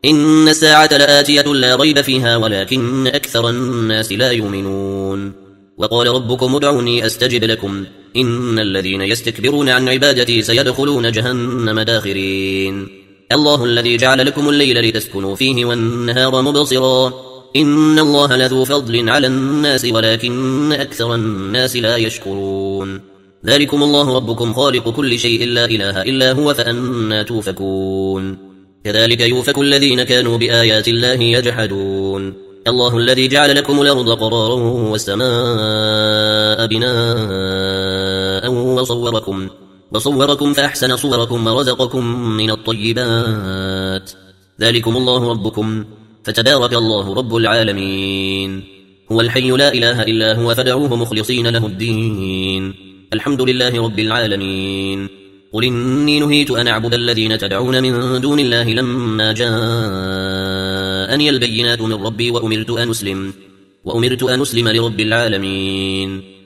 إن الساعة لآتية لا ريب فيها ولكن أكثر الناس لا يؤمنون وقال ربكم ادعوني أستجب لكم إن الذين يستكبرون عن عبادتي سيدخلون جهنم داخرين الله الذي جعل لكم الليل لتسكنوا فيه والنهار مبصرا إن الله لذو فضل على الناس ولكن أكثر الناس لا يشكرون ذلكم الله ربكم خالق كل شيء لا إله إلا هو فأنا توفكون كذلك يوفك الذين كانوا بآيات الله يجحدون الله الذي جعل لكم الأرض قرارا والسماء بناء وصوركم فأحسن صوركم ورزقكم من الطيبات ذلكم الله ربكم فتبارك الله رب العالمين هو الحي لا إله إلا هو فادعوه مخلصين له الدين الحمد لله رب العالمين قل إني نهيت أن أعبد الذين تدعون من دون الله لما جاءني البينات من ربي وأمرت أن أسلم لرب العالمين